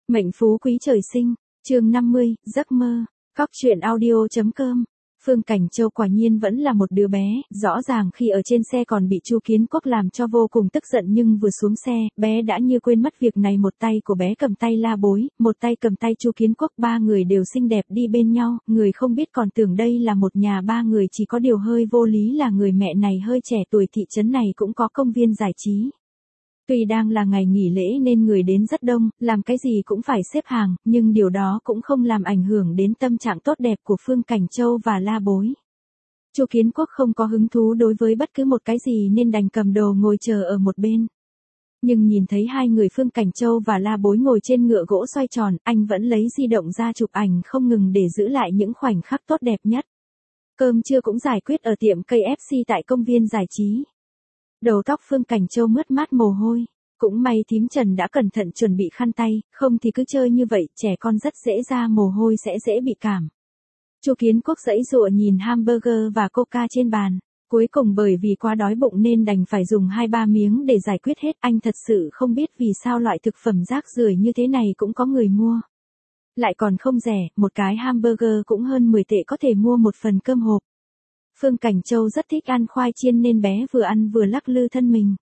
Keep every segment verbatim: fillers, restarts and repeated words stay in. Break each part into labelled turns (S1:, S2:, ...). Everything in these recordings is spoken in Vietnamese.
S1: Mệnh phú quý trời sinh, chương năm mươi, giấc mơ, cóc truyện audio.com. Phương Cảnh Châu quả nhiên vẫn là một đứa bé, rõ ràng khi ở trên xe còn bị Chu Kiến Quốc làm cho vô cùng tức giận, nhưng vừa xuống xe, bé đã như quên mất việc này. Một tay của bé cầm tay La Bối, một tay cầm tay Chu Kiến Quốc, ba người đều xinh đẹp đi bên nhau, người không biết còn tưởng đây là một nhà ba người, chỉ có điều hơi vô lý là người mẹ này hơi trẻ tuổi, thị trấn này cũng có công viên giải trí. Tuy đang là ngày nghỉ lễ nên người đến rất đông, làm cái gì cũng phải xếp hàng, nhưng điều đó cũng không làm ảnh hưởng đến tâm trạng tốt đẹp của Phương Cảnh Châu và La Bối. Chu Kiến Quốc không có hứng thú đối với bất cứ một cái gì nên đành cầm đồ ngồi chờ ở một bên. Nhưng nhìn thấy hai người Phương Cảnh Châu và La Bối ngồi trên ngựa gỗ xoay tròn, anh vẫn lấy di động ra chụp ảnh không ngừng để giữ lại những khoảnh khắc tốt đẹp nhất. Cơm trưa cũng giải quyết ở tiệm ca ép xê tại công viên giải trí. Đầu tóc Phương Cảnh Châu mướt mát mồ hôi, cũng may thím Trần đã cẩn thận chuẩn bị khăn tay, không thì cứ chơi như vậy, trẻ con rất dễ ra mồ hôi, sẽ dễ bị cảm. Chu Kiến Quốc giãy giụa nhìn hamburger và coca trên bàn, cuối cùng bởi vì quá đói bụng nên đành phải dùng hai ba miếng để giải quyết hết. Anh thật sự không biết vì sao loại thực phẩm rác rưởi như thế này cũng có người mua. Lại còn không rẻ, một cái hamburger cũng hơn mười tệ, có thể mua một phần cơm hộp. Phương Cảnh Châu rất thích ăn khoai chiên nên bé vừa ăn vừa lắc lư thân mình.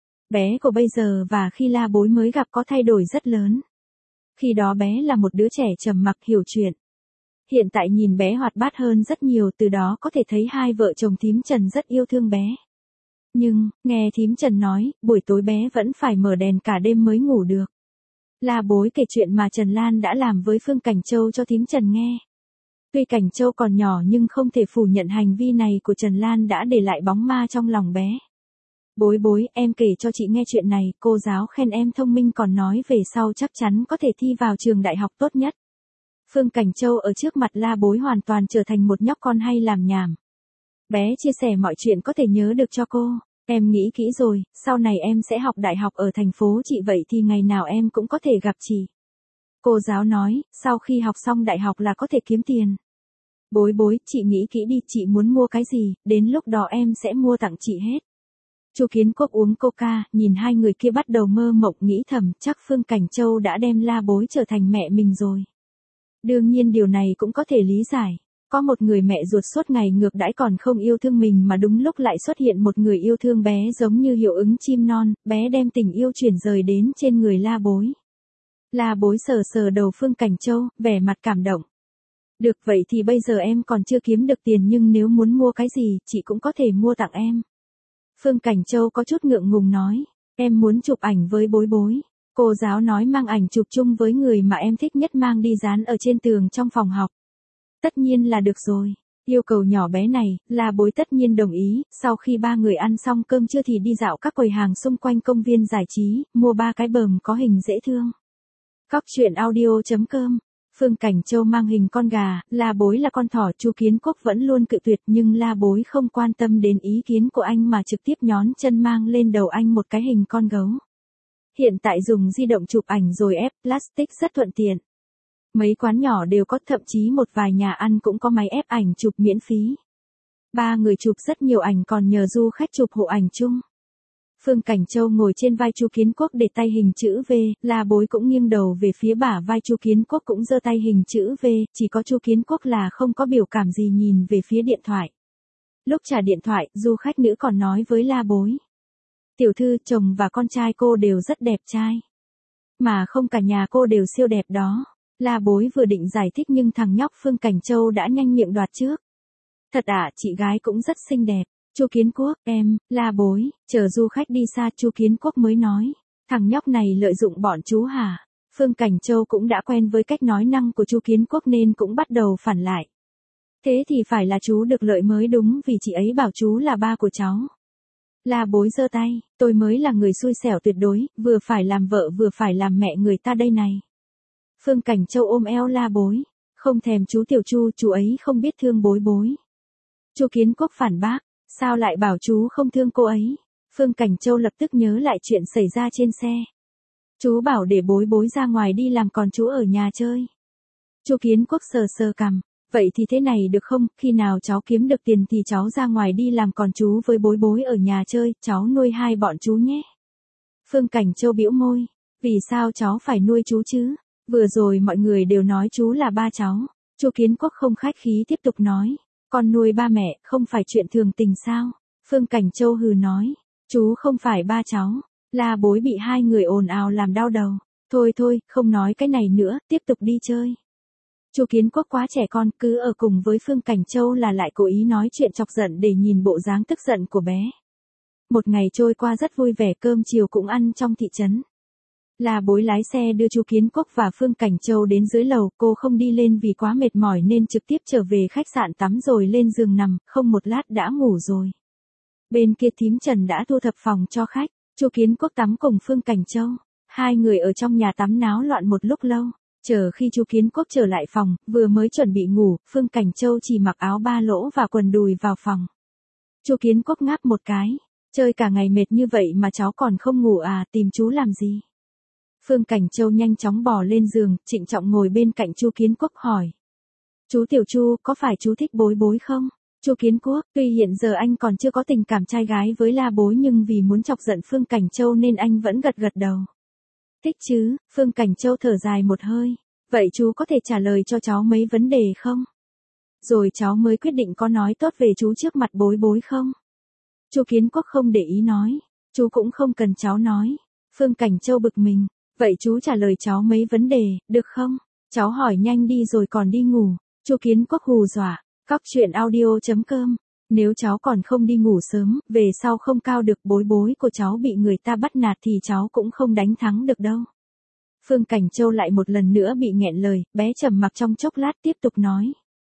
S1: Bé của bây giờ và khi La Bối mới gặp có thay đổi rất lớn. Khi đó bé là một đứa trẻ trầm mặc hiểu chuyện. Hiện tại nhìn bé hoạt bát hơn rất nhiều, từ đó có thể thấy hai vợ chồng thím Trần rất yêu thương bé. Nhưng, nghe thím Trần nói, buổi tối bé vẫn phải mở đèn cả đêm mới ngủ được. La Bối kể chuyện mà Trần Lan đã làm với Phương Cảnh Châu cho thím Trần nghe. Tuy Cảnh Châu còn nhỏ nhưng không thể phủ nhận hành vi này của Trần Lan đã để lại bóng ma trong lòng bé. Bối bối, em kể cho chị nghe chuyện này, cô giáo khen em thông minh còn nói về sau chắc chắn có thể thi vào trường đại học tốt nhất. Phương Cảnh Châu ở trước mặt La Bối hoàn toàn trở thành một nhóc con hay làm nhảm. Bé chia sẻ mọi chuyện có thể nhớ được cho cô. Em nghĩ kỹ rồi, sau này em sẽ học đại học ở thành phố chị, vậy thì ngày nào em cũng có thể gặp chị. Cô giáo nói, sau khi học xong đại học là có thể kiếm tiền. Bối bối, chị nghĩ kỹ đi, chị muốn mua cái gì, đến lúc đó em sẽ mua tặng chị hết. Chu Kiến Quốc uống coca, nhìn hai người kia bắt đầu mơ mộng, nghĩ thầm, chắc Phương Cảnh Châu đã đem La Bối trở thành mẹ mình rồi. Đương nhiên điều này cũng có thể lý giải. Có một người mẹ ruột suốt ngày ngược đãi còn không yêu thương mình, mà đúng lúc lại xuất hiện một người yêu thương bé, giống như hiệu ứng chim non, bé đem tình yêu chuyển rời đến trên người La Bối. La Bối sờ sờ đầu Phương Cảnh Châu, vẻ mặt cảm động. Được, vậy thì bây giờ em còn chưa kiếm được tiền, nhưng nếu muốn mua cái gì, chị cũng có thể mua tặng em. Phương Cảnh Châu có chút ngượng ngùng nói, em muốn chụp ảnh với Bối Bối. Cô giáo nói mang ảnh chụp chung với người mà em thích nhất mang đi dán ở trên tường trong phòng học. Tất nhiên là được rồi. Yêu cầu nhỏ bé này, La Bối tất nhiên đồng ý. Sau khi ba người ăn xong cơm trưa thì đi dạo các quầy hàng xung quanh công viên giải trí, mua ba cái bờm có hình dễ thương. Cóc truyện audio.com. Phương Cảnh Châu mang hình con gà, La Bối là con thỏ. Chu Kiến Quốc vẫn luôn cự tuyệt, nhưng La Bối không quan tâm đến ý kiến của anh mà trực tiếp nhón chân mang lên đầu anh một cái hình con gấu. Hiện tại dùng di động chụp ảnh rồi ép plastic rất thuận tiện. Mấy quán nhỏ đều có, thậm chí một vài nhà ăn cũng có máy ép ảnh chụp miễn phí. Ba người chụp rất nhiều ảnh còn nhờ du khách chụp hộ ảnh chung. Phương Cảnh Châu ngồi trên vai Chu Kiến Quốc để tay hình chữ V, La Bối cũng nghiêng đầu về phía bả vai Chu Kiến Quốc cũng giơ tay hình chữ V, chỉ có Chu Kiến Quốc là không có biểu cảm gì nhìn về phía điện thoại. Lúc trả điện thoại, du khách nữ còn nói với La Bối. Tiểu thư, chồng và con trai cô đều rất đẹp trai. Mà không, cả nhà cô đều siêu đẹp đó. La Bối vừa định giải thích nhưng thằng nhóc Phương Cảnh Châu đã nhanh miệng đoạt trước. Thật ạ, chị gái cũng rất xinh đẹp. Chu Kiến Quốc, em, La Bối, chờ du khách đi xa Chu Kiến Quốc mới nói. Thằng nhóc này lợi dụng bọn chú hả? Phương Cảnh Châu cũng đã quen với cách nói năng của Chu Kiến Quốc nên cũng bắt đầu phản lại. Thế thì phải là chú được lợi mới đúng, vì chị ấy bảo chú là ba của cháu. La Bối giơ tay, tôi mới là người xui xẻo tuyệt đối, vừa phải làm vợ vừa phải làm mẹ người ta đây này. Phương Cảnh Châu ôm eo La Bối, không thèm chú Tiểu Chu, chú ấy không biết thương Bối Bối. Chu Kiến Quốc phản bác, sao lại bảo chú không thương cô ấy? Phương Cảnh Châu lập tức nhớ lại chuyện xảy ra trên xe. Chú bảo để Bối Bối ra ngoài đi làm còn chú ở nhà chơi. Chu Kiến Quốc sờ sờ cằm, vậy thì thế này được không, khi nào cháu kiếm được tiền thì cháu ra ngoài đi làm còn chú với Bối Bối ở nhà chơi, cháu nuôi hai bọn chú nhé. Phương Cảnh Châu bĩu môi, vì sao cháu phải nuôi chú chứ? Vừa rồi mọi người đều nói chú là ba cháu. Chu Kiến Quốc không khách khí tiếp tục nói. Con nuôi ba mẹ, không phải chuyện thường tình sao? Phương Cảnh Châu hừ nói. Chú không phải ba cháu. La Bối bị hai người ồn ào làm đau đầu. Thôi thôi, không nói cái này nữa, tiếp tục đi chơi. Chu Kiến Quốc quá trẻ con, cứ ở cùng với Phương Cảnh Châu là lại cố ý nói chuyện chọc giận để nhìn bộ dáng tức giận của bé. Một ngày trôi qua rất vui vẻ, cơm chiều cũng ăn trong thị trấn. La Bối lái xe đưa Chu Kiến Quốc và Phương Cảnh Châu đến dưới lầu, cô không đi lên vì quá mệt mỏi nên trực tiếp trở về khách sạn tắm rồi lên giường nằm, không một lát đã ngủ rồi. Bên kia thím Trần đã thu thập phòng cho khách, Chu Kiến Quốc tắm cùng Phương Cảnh Châu. Hai người ở trong nhà tắm náo loạn một lúc lâu, chờ khi Chu Kiến Quốc trở lại phòng, vừa mới chuẩn bị ngủ, Phương Cảnh Châu chỉ mặc áo ba lỗ và quần đùi vào phòng. Chu Kiến Quốc ngáp một cái, chơi cả ngày mệt như vậy mà cháu còn không ngủ à, tìm chú làm gì? Phương Cảnh Châu nhanh chóng bò lên giường, trịnh trọng ngồi bên cạnh Chu Kiến Quốc hỏi. Chú Tiểu Chu, có phải chú thích Bối Bối không? Chu Kiến Quốc, tuy hiện giờ anh còn chưa có tình cảm trai gái với La Bối nhưng vì muốn chọc giận Phương Cảnh Châu nên anh vẫn gật gật đầu. Thích chứ, Phương Cảnh Châu thở dài một hơi. Vậy chú có thể trả lời cho cháu mấy vấn đề không? Rồi cháu mới quyết định có nói tốt về chú trước mặt Bối Bối không? Chu Kiến Quốc không để ý nói. Chú cũng không cần cháu nói. Phương Cảnh Châu bực mình. Vậy chú trả lời cháu mấy vấn đề, được không? Cháu hỏi nhanh đi rồi còn đi ngủ. Chu Kiến Quốc hù dọa. Cóc truyện audio chấm com. Nếu cháu còn không đi ngủ sớm, về sau không cao được Bối Bối của cháu bị người ta bắt nạt thì cháu cũng không đánh thắng được đâu. Phương Cảnh Châu lại một lần nữa bị nghẹn lời, bé trầm mặc trong chốc lát tiếp tục nói.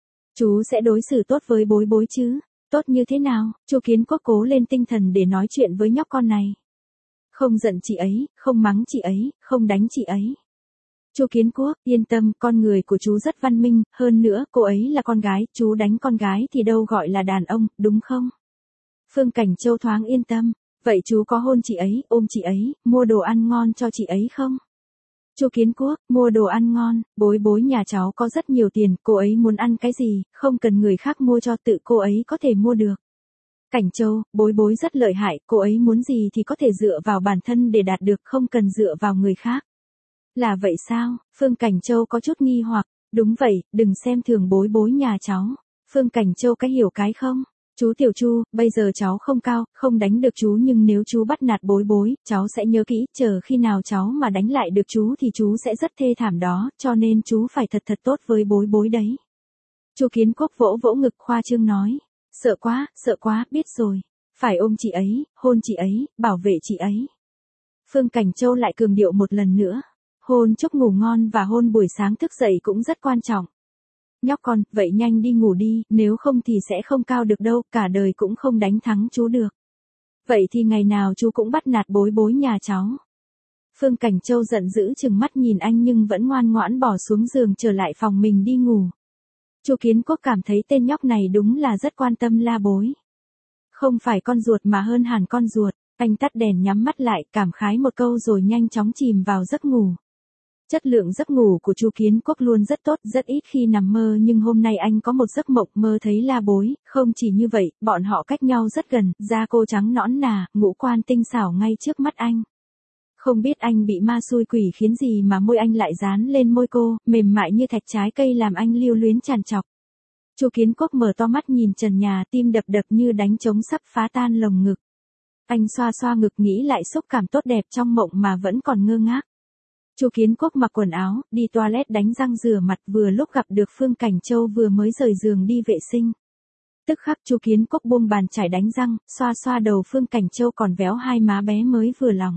S1: Chú sẽ đối xử tốt với Bối Bối chứ? Tốt như thế nào? Chu Kiến Quốc cố lên tinh thần để nói chuyện với nhóc con này. Không giận chị ấy, không mắng chị ấy, không đánh chị ấy. Chu Kiến Quốc, yên tâm, con người của chú rất văn minh, hơn nữa, cô ấy là con gái, chú đánh con gái thì đâu gọi là đàn ông, đúng không? Phương Cảnh Châu thoáng yên tâm, vậy chú có hôn chị ấy, ôm chị ấy, mua đồ ăn ngon cho chị ấy không? Chu Kiến Quốc, mua đồ ăn ngon, Bối Bối nhà cháu có rất nhiều tiền, cô ấy muốn ăn cái gì, không cần người khác mua cho, tự cô ấy có thể mua được. Cảnh Châu, Bối Bối rất lợi hại, cô ấy muốn gì thì có thể dựa vào bản thân để đạt được, không cần dựa vào người khác. Là vậy sao? Phương Cảnh Châu có chút nghi hoặc. Đúng vậy, đừng xem thường Bối Bối nhà cháu. Phương Cảnh Châu cái hiểu cái không? Chú Tiểu Chu, bây giờ cháu không cao, không đánh được chú nhưng nếu chú bắt nạt Bối Bối, cháu sẽ nhớ kỹ, chờ khi nào cháu mà đánh lại được chú thì chú sẽ rất thê thảm đó, cho nên chú phải thật thật tốt với Bối Bối đấy. Chu Kiến Quốc vỗ vỗ ngực khoa trương nói. Sợ quá, sợ quá, biết rồi. Phải ôm chị ấy, hôn chị ấy, bảo vệ chị ấy. Phương Cảnh Châu lại cường điệu một lần nữa. Hôn chúc ngủ ngon và hôn buổi sáng thức dậy cũng rất quan trọng. Nhóc con, vậy nhanh đi ngủ đi, nếu không thì sẽ không cao được đâu, cả đời cũng không đánh thắng chú được. Vậy thì ngày nào chú cũng bắt nạt Bối Bối nhà cháu. Phương Cảnh Châu giận dữ chừng mắt nhìn anh nhưng vẫn ngoan ngoãn bỏ xuống giường trở lại phòng mình đi ngủ. Chu Kiến Quốc cảm thấy tên nhóc này đúng là rất quan tâm La Bối. Không phải con ruột mà hơn hẳn con ruột, anh tắt đèn nhắm mắt lại, cảm khái một câu rồi nhanh chóng chìm vào giấc ngủ. Chất lượng giấc ngủ của Chu Kiến Quốc luôn rất tốt, rất ít khi nằm mơ nhưng hôm nay anh có một giấc mộng mơ thấy La Bối, không chỉ như vậy, bọn họ cách nhau rất gần, da cô trắng nõn nà, ngũ quan tinh xảo ngay trước mắt anh. Không biết anh bị ma xui quỷ khiến gì mà môi anh lại dán lên môi cô, mềm mại như thạch trái cây làm anh lưu luyến tràn trọc. Chu Kiến Quốc mở to mắt nhìn trần nhà, tim đập đập như đánh trống sắp phá tan lồng ngực. Anh xoa xoa ngực nghĩ lại xúc cảm tốt đẹp trong mộng mà vẫn còn ngơ ngác. Chu Kiến Quốc mặc quần áo, đi toilet đánh răng rửa mặt vừa lúc gặp được Phương Cảnh Châu vừa mới rời giường đi vệ sinh. Tức khắc Chu Kiến Quốc buông bàn chải đánh răng, xoa xoa đầu Phương Cảnh Châu còn véo hai má bé mới vừa lòng.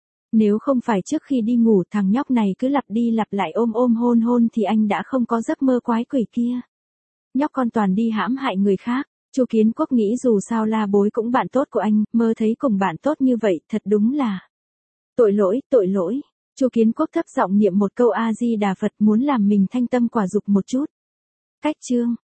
S1: Nếu không phải trước khi đi ngủ thằng nhóc này cứ lặp đi lặp lại ôm ôm hôn hôn thì anh đã không có giấc mơ quái quỷ kia. Nhóc con toàn đi hãm hại người khác. Chu Kiến Quốc nghĩ dù sao La Bối cũng bạn tốt của anh, mơ thấy cùng bạn tốt như vậy, thật đúng là tội lỗi, tội lỗi. Chu Kiến Quốc thấp giọng niệm một câu A Di Đà Phật muốn làm mình thanh tâm quả dục một chút. Cách chương